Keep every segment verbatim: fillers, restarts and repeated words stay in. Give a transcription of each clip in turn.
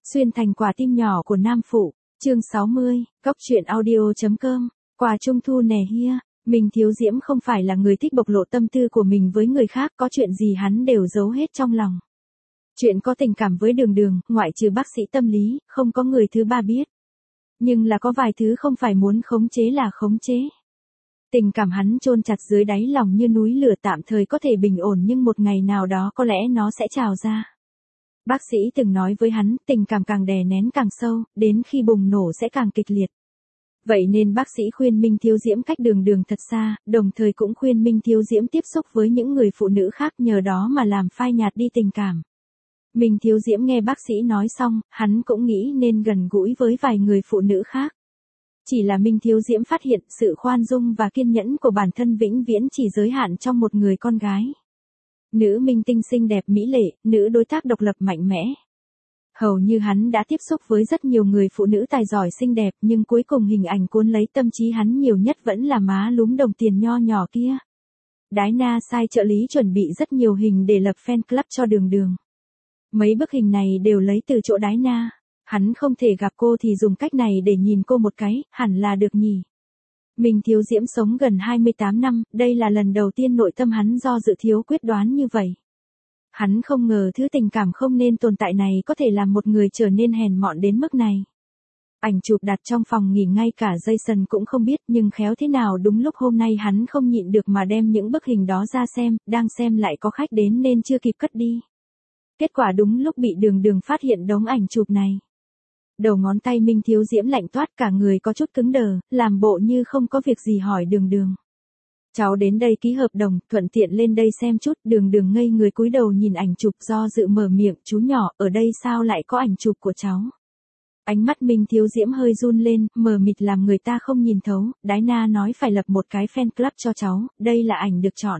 Xuyên thành quả tim nhỏ của nam phụ, chương sáu mươi, cóc truyện audio.com, quà trung thu nè hia. Minh Thiếu Diễm không phải là người thích bộc lộ tâm tư của mình với người khác, có chuyện gì hắn đều giấu hết trong lòng. Chuyện có tình cảm với Đường Đường, ngoại trừ bác sĩ tâm lý, không có người thứ ba biết. Nhưng là có vài thứ không phải muốn khống chế là khống chế. Tình cảm hắn chôn chặt dưới đáy lòng như núi lửa, tạm thời có thể bình ổn nhưng một ngày nào đó có lẽ nó sẽ trào ra. Bác sĩ từng nói với hắn, tình cảm càng đè nén càng sâu, đến khi bùng nổ sẽ càng kịch liệt. Vậy nên bác sĩ khuyên Minh Thiếu Diễm cách Đường Đường thật xa, đồng thời cũng khuyên Minh Thiếu Diễm tiếp xúc với những người phụ nữ khác, nhờ đó mà làm phai nhạt đi tình cảm. Minh Thiếu Diễm nghe bác sĩ nói xong, hắn cũng nghĩ nên gần gũi với vài người phụ nữ khác. Chỉ là Minh Thiếu Diễm phát hiện sự khoan dung và kiên nhẫn của bản thân vĩnh viễn chỉ giới hạn trong một người con gái. Nữ minh tinh xinh đẹp mỹ lệ, nữ đối tác độc lập mạnh mẽ. Hầu như hắn đã tiếp xúc với rất nhiều người phụ nữ tài giỏi xinh đẹp, nhưng cuối cùng hình ảnh cuốn lấy tâm trí hắn nhiều nhất vẫn là má lúm đồng tiền nho nhỏ kia. Đái Na sai trợ lý chuẩn bị rất nhiều hình để lập fan club cho Đường Đường. Mấy bức hình này đều lấy từ chỗ Đái Na. Hắn không thể gặp cô thì dùng cách này để nhìn cô một cái, hẳn là được nhỉ. Minh Thiếu Diễm sống gần hai mươi tám năm, đây là lần đầu tiên nội tâm hắn do dự thiếu quyết đoán như vậy. Hắn không ngờ thứ tình cảm không nên tồn tại này có thể làm một người trở nên hèn mọn đến mức này. Ảnh chụp đặt trong phòng nghỉ ngay cả Jason cũng không biết, nhưng khéo thế nào đúng lúc hôm nay hắn không nhịn được mà đem những bức hình đó ra xem, đang xem lại có khách đến nên chưa kịp cất đi. Kết quả đúng lúc bị Đường Đường phát hiện đống ảnh chụp này. Đầu ngón tay Minh Thiếu Diễm lạnh toát, cả người có chút cứng đờ, làm bộ như không có việc gì hỏi Đường Đường. Cháu đến đây ký hợp đồng, thuận tiện lên đây xem chút. Đường Đường ngây người cúi đầu nhìn ảnh chụp, do dự mở miệng, chú nhỏ, ở đây sao lại có ảnh chụp của cháu? Ánh mắt Minh Thiếu Diễm hơi run lên, mờ mịt làm người ta không nhìn thấu. Đái Na nói phải lập một cái fan club cho cháu, đây là ảnh được chọn.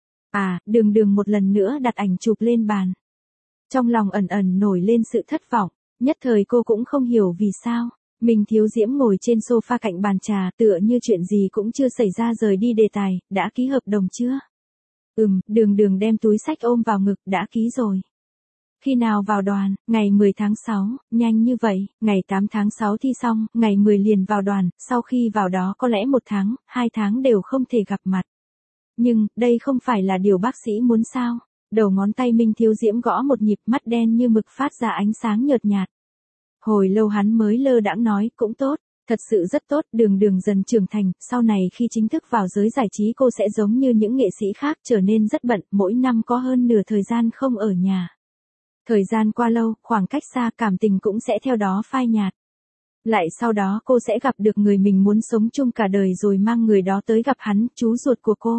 À, Đường Đường một lần nữa đặt ảnh chụp lên bàn. Trong lòng ẩn ẩn nổi lên sự thất vọng. Nhất thời cô cũng không hiểu vì sao. Minh Thiếu Diễm ngồi trên sofa cạnh bàn trà, tựa như chuyện gì cũng chưa xảy ra, rời đi đề tài. Đã ký hợp đồng chưa? Ừm, Đường Đường đem túi xách ôm vào ngực, đã ký rồi. Khi nào vào đoàn? Ngày mười tháng sáu, nhanh như vậy. Ngày tám tháng sáu thi xong, ngày mười liền vào đoàn. Sau khi vào đó có lẽ một tháng, hai tháng đều không thể gặp mặt. Nhưng, đây không phải là điều bác sĩ muốn sao? Đầu ngón tay Minh Thiếu Diễm gõ một nhịp, mắt đen như mực phát ra ánh sáng nhợt nhạt. Hồi lâu hắn mới lơ đãng nói, cũng tốt, thật sự rất tốt. Đường Đường dần trưởng thành, sau này khi chính thức vào giới giải trí cô sẽ giống như những nghệ sĩ khác, trở nên rất bận, mỗi năm có hơn nửa thời gian không ở nhà. Thời gian qua lâu, khoảng cách xa, cảm tình cũng sẽ theo đó phai nhạt. Lại sau đó cô sẽ gặp được người mình muốn sống chung cả đời, rồi mang người đó tới gặp hắn, chú ruột của cô.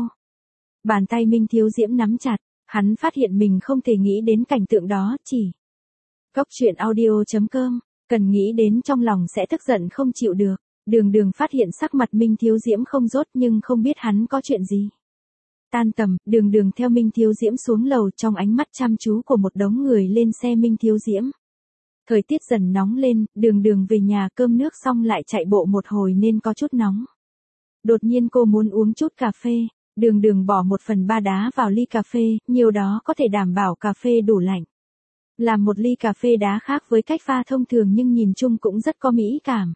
Bàn tay Minh Thiếu Diễm nắm chặt. Hắn phát hiện mình không thể nghĩ đến cảnh tượng đó, chỉ cóc truyện audio.com, cần nghĩ đến trong lòng sẽ tức giận không chịu được. Đường Đường phát hiện sắc mặt Minh Thiếu Diễm không rốt nhưng không biết hắn có chuyện gì. Tan tầm, Đường Đường theo Minh Thiếu Diễm xuống lầu, trong ánh mắt chăm chú của một đống người lên xe Minh Thiếu Diễm. Thời tiết dần nóng lên, Đường Đường về nhà cơm nước xong lại chạy bộ một hồi nên có chút nóng. Đột nhiên cô muốn uống chút cà phê. Đường Đường bỏ một phần ba đá vào ly cà phê, nhiều đó có thể đảm bảo cà phê đủ lạnh. Làm một ly cà phê đá khác với cách pha thông thường nhưng nhìn chung cũng rất có mỹ cảm.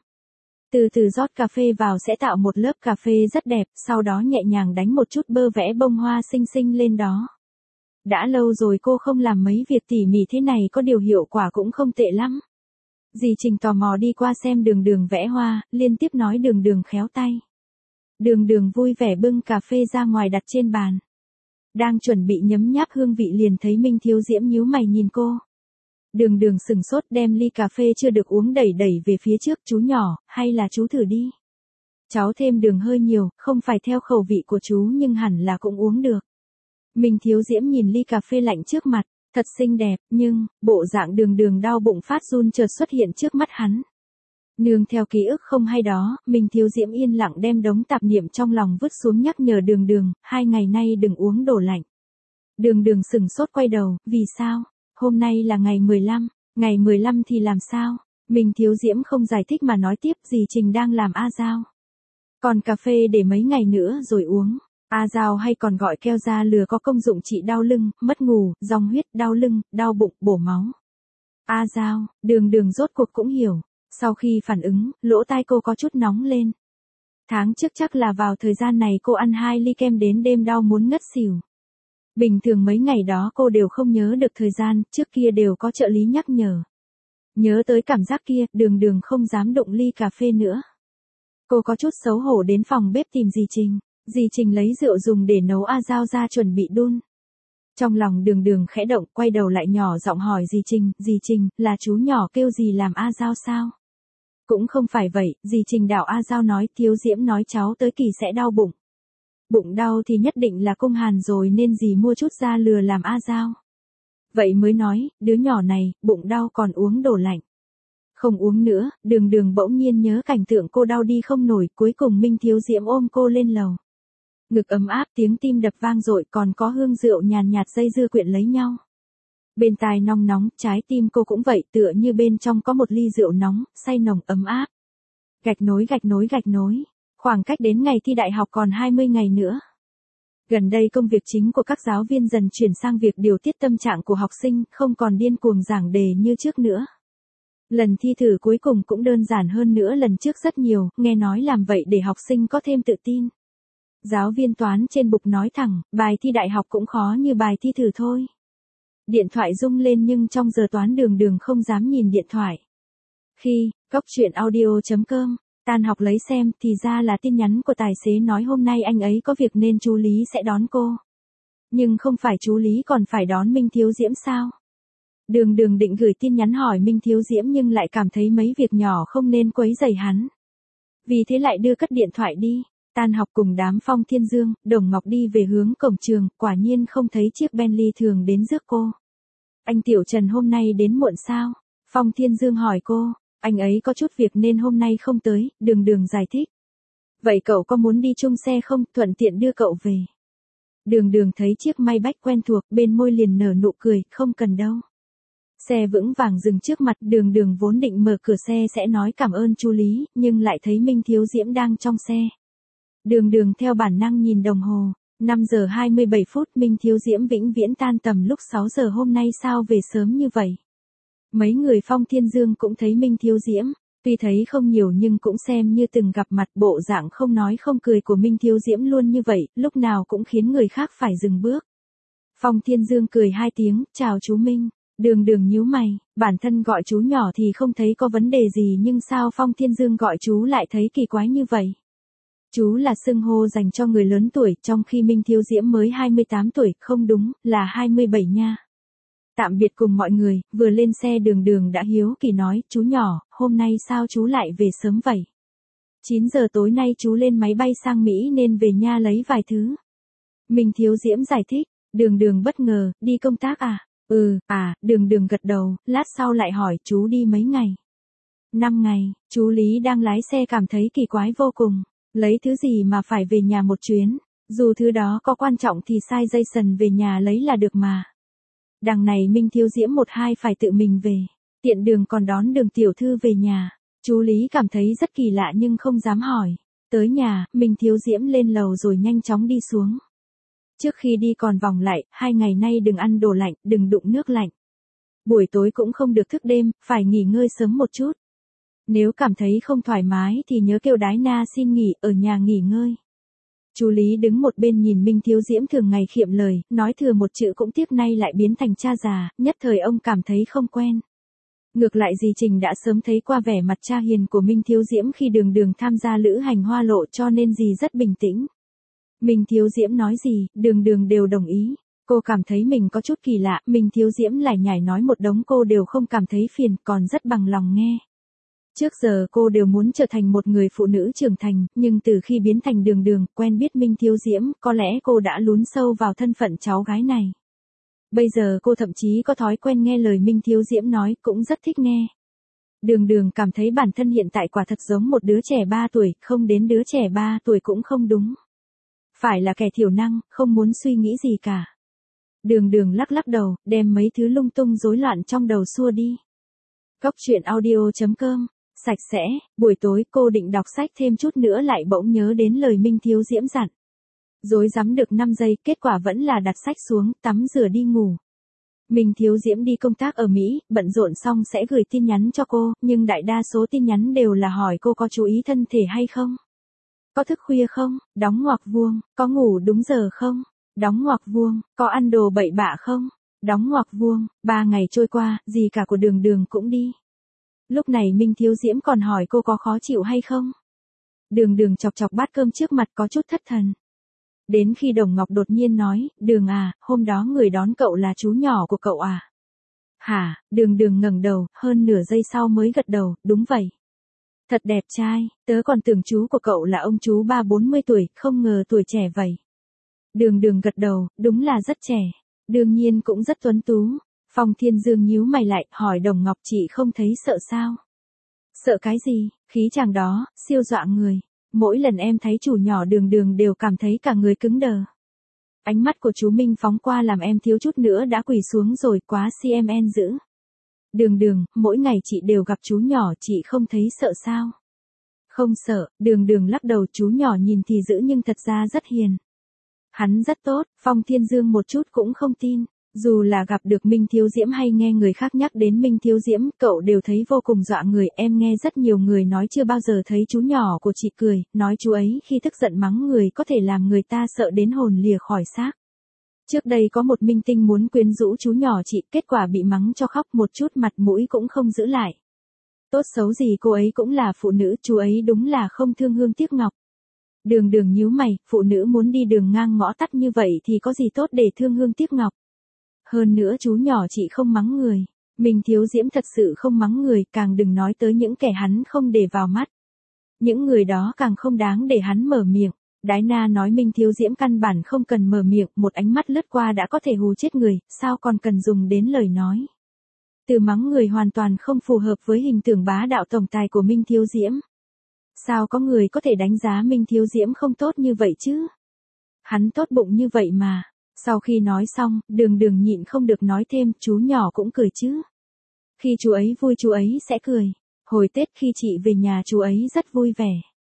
Từ từ rót cà phê vào sẽ tạo một lớp cà phê rất đẹp, sau đó nhẹ nhàng đánh một chút bơ vẽ bông hoa xinh xinh lên đó. Đã lâu rồi cô không làm mấy việc tỉ mỉ thế này, có điều hiệu quả cũng không tệ lắm. Dì Trình tò mò đi qua xem Đường Đường vẽ hoa, liên tiếp nói Đường Đường khéo tay. Đường Đường vui vẻ bưng cà phê ra ngoài đặt trên bàn. Đang chuẩn bị nhấm nháp hương vị liền thấy Minh Thiếu Diễm nhíu mày nhìn cô. Đường Đường sừng sốt đem ly cà phê chưa được uống đẩy đẩy về phía trước, chú nhỏ, hay là chú thử đi. Cháu thêm đường hơi nhiều, không phải theo khẩu vị của chú nhưng hẳn là cũng uống được. Minh Thiếu Diễm nhìn ly cà phê lạnh trước mặt, thật xinh đẹp, nhưng, bộ dạng Đường Đường đau bụng phát run chợt xuất hiện trước mắt hắn. Nương theo ký ức không hay đó, Minh Thiếu Diễm yên lặng đem đống tạp niệm trong lòng vứt xuống, nhắc nhở Đường Đường, hai ngày nay đừng uống đồ lạnh. Đường Đường sừng sốt quay đầu, vì sao? Hôm nay là ngày mười lăm, ngày mười lăm thì làm sao? Minh Thiếu Diễm không giải thích mà nói tiếp, dì Trình đang làm a dao. Còn cà phê để mấy ngày nữa rồi uống. A dao hay còn gọi keo da lừa có công dụng trị đau lưng, mất ngủ, dòng huyết, đau lưng, đau bụng, bổ máu. A Giao, đường đường rốt cuộc cũng hiểu. Sau khi phản ứng, lỗ tai cô có chút nóng lên. Tháng trước chắc là vào thời gian này cô ăn hai ly kem đến đêm đau muốn ngất xỉu. Bình thường mấy ngày đó cô đều không nhớ được thời gian, trước kia đều có trợ lý nhắc nhở. Nhớ tới cảm giác kia, đường đường không dám đụng ly cà phê nữa. Cô có chút xấu hổ đến phòng bếp tìm dì Trình. Dì Trình lấy rượu dùng để nấu A Giao ra chuẩn bị đun. Trong lòng đường đường khẽ động, quay đầu lại nhỏ giọng hỏi dì Trình, dì Trình, là chú nhỏ kêu dì làm A Giao sao? Cũng không phải vậy, dì Trình đảo A Giao nói, Thiếu Diễm nói cháu tới kỳ sẽ đau bụng. Bụng đau thì nhất định là cung hàn rồi nên dì mua chút ra lừa làm A Giao. Vậy mới nói, đứa nhỏ này, bụng đau còn uống đồ lạnh. Không uống nữa, đường đường bỗng nhiên nhớ cảnh tượng cô đau đi không nổi, cuối cùng Minh Thiếu Diễm ôm cô lên lầu. Ngực ấm áp, tiếng tim đập vang dội, còn có hương rượu nhàn nhạt dây dưa quyện lấy nhau. Bên tai nong nóng, trái tim cô cũng vậy, tựa như bên trong có một ly rượu nóng, say nồng ấm áp. Gạch nối gạch nối gạch nối, khoảng cách đến ngày thi đại học còn hai mươi ngày nữa. Gần đây công việc chính của các giáo viên dần chuyển sang việc điều tiết tâm trạng của học sinh, không còn điên cuồng giảng đề như trước nữa. Lần thi thử cuối cùng cũng đơn giản hơn nữa lần trước rất nhiều, nghe nói làm vậy để học sinh có thêm tự tin. Giáo viên toán trên bục nói thẳng, bài thi đại học cũng khó như bài thi thử thôi. Điện thoại rung lên nhưng trong giờ toán đường đường không dám nhìn điện thoại. Khi, cốc truyện audio chấm com, tan học lấy xem thì ra là tin nhắn của tài xế nói hôm nay anh ấy có việc nên chú Lý sẽ đón cô. Nhưng không phải chú Lý còn phải đón Minh Thiếu Diễm sao? Đường đường định gửi tin nhắn hỏi Minh Thiếu Diễm nhưng lại cảm thấy mấy việc nhỏ không nên quấy rầy hắn. Vì thế lại đưa cất điện thoại đi. Tan học cùng đám Phong Thiên Dương, Đồng Ngọc đi về hướng cổng trường, quả nhiên không thấy chiếc Bentley thường đến rước cô. Anh Tiểu Trần hôm nay đến muộn sao? Phong Thiên Dương hỏi cô, anh ấy có chút việc nên hôm nay không tới, đường đường giải thích. Vậy cậu có muốn đi chung xe không, thuận tiện đưa cậu về. Đường đường thấy chiếc Maybach quen thuộc, bên môi liền nở nụ cười, không cần đâu. Xe vững vàng dừng trước mặt, đường đường vốn định mở cửa xe sẽ nói cảm ơn chú Lý, nhưng lại thấy Minh Thiếu Diễm đang trong xe. Đường đường theo bản năng nhìn đồng hồ, năm giờ hai mươi bảy phút, Minh Thiếu Diễm vĩnh viễn tan tầm lúc sáu giờ hôm nay sao về sớm như vậy. Mấy người Phong Thiên Dương cũng thấy Minh Thiếu Diễm, tuy thấy không nhiều nhưng cũng xem như từng gặp mặt, bộ dạng không nói không cười của Minh Thiếu Diễm luôn như vậy, lúc nào cũng khiến người khác phải dừng bước. Phong Thiên Dương cười hai tiếng, chào chú Minh. Đường đường nhíu mày, bản thân gọi chú nhỏ thì không thấy có vấn đề gì nhưng sao Phong Thiên Dương gọi chú lại thấy kỳ quái như vậy. Chú là xưng hô dành cho người lớn tuổi, trong khi Minh Thiếu Diễm mới hai mươi tám tuổi, không đúng, là hai mươi bảy nha. Tạm biệt cùng mọi người, vừa lên xe đường đường đã hiếu kỳ nói, chú nhỏ, hôm nay sao chú lại về sớm vậy? chín giờ tối nay chú lên máy bay sang Mỹ nên về nha lấy vài thứ. Minh Thiếu Diễm giải thích, đường đường bất ngờ, đi công tác à? Ừ, à, đường đường gật đầu, lát sau lại hỏi chú đi mấy ngày? năm ngày, chú Lý đang lái xe cảm thấy kỳ quái vô cùng. Lấy thứ gì mà phải về nhà một chuyến, dù thứ đó có quan trọng thì sai dây sần về nhà lấy là được mà. Đằng này Minh Thiếu Diễm một hai phải tự mình về, tiện đường còn đón Đường tiểu thư về nhà. Chú Lý cảm thấy rất kỳ lạ nhưng không dám hỏi. Tới nhà, Minh Thiếu Diễm lên lầu rồi nhanh chóng đi xuống. Trước khi đi còn vòng lại, hai ngày nay đừng ăn đồ lạnh, đừng đụng nước lạnh. Buổi tối cũng không được thức đêm, phải nghỉ ngơi sớm một chút. Nếu cảm thấy không thoải mái thì nhớ kêu Đái Na xin nghỉ, ở nhà nghỉ ngơi. Chú Lý đứng một bên nhìn Minh Thiếu Diễm thường ngày khiệm lời, nói thừa một chữ cũng tiếc nay lại biến thành cha già, nhất thời ông cảm thấy không quen. Ngược lại dì Trình đã sớm thấy qua vẻ mặt cha hiền của Minh Thiếu Diễm khi đường đường tham gia lữ hành hoa lộ cho nên dì rất bình tĩnh. Minh Thiếu Diễm nói gì, đường đường đều đồng ý. Cô cảm thấy mình có chút kỳ lạ, Minh Thiếu Diễm lải nhải nói một đống cô đều không cảm thấy phiền, còn rất bằng lòng nghe. Trước giờ cô đều muốn trở thành một người phụ nữ trưởng thành, nhưng từ khi biến thành đường đường, quen biết Minh Thiếu Diễm, có lẽ cô đã lún sâu vào thân phận cháu gái này. Bây giờ cô thậm chí có thói quen nghe lời Minh Thiếu Diễm nói, cũng rất thích nghe. Đường đường cảm thấy bản thân hiện tại quả thật giống một đứa trẻ ba tuổi, không đến đứa trẻ ba tuổi cũng không đúng. Phải là kẻ thiểu năng, không muốn suy nghĩ gì cả. Đường đường lắc lắc đầu, đem mấy thứ lung tung rối loạn trong đầu xua đi. Cốc truyện audio chấm com, sạch sẽ, buổi tối cô định đọc sách thêm chút nữa lại bỗng nhớ đến lời Minh Thiếu Diễm dặn. Rối rắm được năm giây, kết quả vẫn là đặt sách xuống, tắm rửa đi ngủ. Minh Thiếu Diễm đi công tác ở Mỹ, bận rộn xong sẽ gửi tin nhắn cho cô, nhưng đại đa số tin nhắn đều là hỏi cô có chú ý thân thể hay không? Có thức khuya không? Đóng ngoặc vuông, có ngủ đúng giờ không? Đóng ngoặc vuông, có ăn đồ bậy bạ không? Đóng ngoặc vuông, ba ngày trôi qua, gì cả của Đường Đường cũng đi. Lúc này Minh Thiếu Diễm còn hỏi cô có khó chịu hay không? Đường Đường chọc chọc bát cơm trước mặt có chút thất thần. Đến khi Đồng Ngọc đột nhiên nói, Đường à, hôm đó người đón cậu là chú nhỏ của cậu à? Hả? Đường Đường ngẩng đầu, hơn nửa giây sau mới gật đầu, đúng vậy. Thật đẹp trai, tớ còn tưởng chú của cậu là ông chú ba bốn mươi tuổi, không ngờ tuổi trẻ vậy. Đường Đường gật đầu, đúng là rất trẻ, đương nhiên cũng rất tuấn tú. Phong Thiên Dương nhíu mày lại, hỏi Đồng Ngọc chị không thấy sợ sao? Sợ cái gì? Khí chàng đó, siêu dọa người. Mỗi lần em thấy chủ nhỏ Đường Đường đều cảm thấy cả người cứng đờ. Ánh mắt của chú Minh phóng qua làm em thiếu chút nữa đã quỳ xuống rồi, quá xê em en dữ. Đường Đường, mỗi ngày chị đều gặp chú nhỏ, chị không thấy sợ sao? Không sợ, Đường Đường lắc đầu, chú nhỏ nhìn thì dữ nhưng thật ra rất hiền. Hắn rất tốt, Phong Thiên Dương một chút cũng không tin. Dù là gặp được Minh Thiếu Diễm hay nghe người khác nhắc đến Minh Thiếu Diễm, cậu đều thấy vô cùng dọa người. Em nghe rất nhiều người nói chưa bao giờ thấy chú nhỏ của chị cười, nói chú ấy khi tức giận mắng người có thể làm người ta sợ đến hồn lìa khỏi xác. Trước đây có một minh tinh muốn quyến rũ chú nhỏ chị, kết quả bị mắng cho khóc, một chút mặt mũi cũng không giữ lại. Tốt xấu gì cô ấy cũng là phụ nữ, chú ấy đúng là không thương hương tiếc ngọc. Đường Đường nhíu mày, phụ nữ muốn đi đường ngang ngõ tắt như vậy thì có gì tốt để thương hương tiếc ngọc. Hơn nữa chú nhỏ chị không mắng người. Minh Thiếu Diễm thật sự không mắng người, càng đừng nói tới những kẻ hắn không để vào mắt. Những người đó càng không đáng để hắn mở miệng. Đái Na nói Minh Thiếu Diễm căn bản không cần mở miệng, một ánh mắt lướt qua đã có thể hù chết người, sao còn cần dùng đến lời nói. Từ mắng người hoàn toàn không phù hợp với hình tượng bá đạo tổng tài của Minh Thiếu Diễm. Sao có người có thể đánh giá Minh Thiếu Diễm không tốt như vậy chứ? Hắn tốt bụng như vậy mà. Sau khi nói xong, Đường Đường nhịn không được nói thêm, chú nhỏ cũng cười chứ. Khi chú ấy vui chú ấy sẽ cười. Hồi Tết khi chị về nhà chú ấy rất vui vẻ.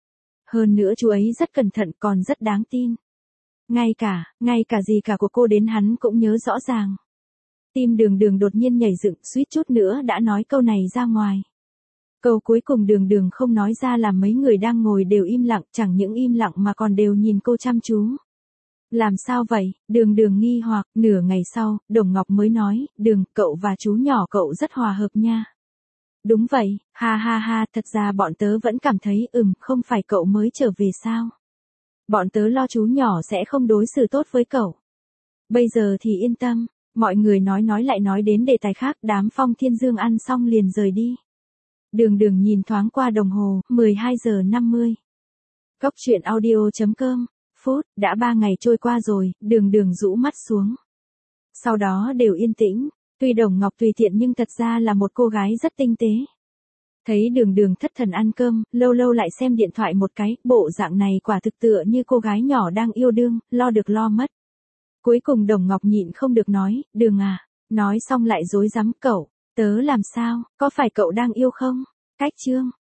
Hơn nữa chú ấy rất cẩn thận còn rất đáng tin. Ngay cả, ngay cả gì cả của cô đến hắn cũng nhớ rõ ràng. Tim Đường Đường đột nhiên nhảy dựng, suýt chút nữa đã nói câu này ra ngoài. Câu cuối cùng Đường Đường không nói ra làm mấy người đang ngồi đều im lặng, chẳng những im lặng mà còn đều nhìn cô chăm chú. Làm sao vậy? Đường Đường nghi hoặc, nửa ngày sau, Đồng Ngọc mới nói, Đường, cậu và chú nhỏ cậu rất hòa hợp nha. Đúng vậy, ha ha ha, thật ra bọn tớ vẫn cảm thấy, ừm, không phải cậu mới trở về sao? Bọn tớ lo chú nhỏ sẽ không đối xử tốt với cậu. Bây giờ thì yên tâm, mọi người nói nói lại nói đến đề tài khác, đám Phong Thiên Dương ăn xong liền rời đi. Đường Đường nhìn thoáng qua đồng hồ, mười hai giờ năm mươi. Góc truyện audio chấm com. Phút, đã ba ngày trôi qua rồi, Đường Đường rũ mắt xuống. Sau đó đều yên tĩnh, tuy Đồng Ngọc tùy tiện nhưng thật ra là một cô gái rất tinh tế. Thấy Đường Đường thất thần ăn cơm, lâu lâu lại xem điện thoại một cái, bộ dạng này quả thực tựa như cô gái nhỏ đang yêu đương, lo được lo mất. Cuối cùng Đồng Ngọc nhịn không được nói, Đường à, nói xong lại dối rắm, cậu, tớ làm sao, có phải cậu đang yêu không? Cách chương.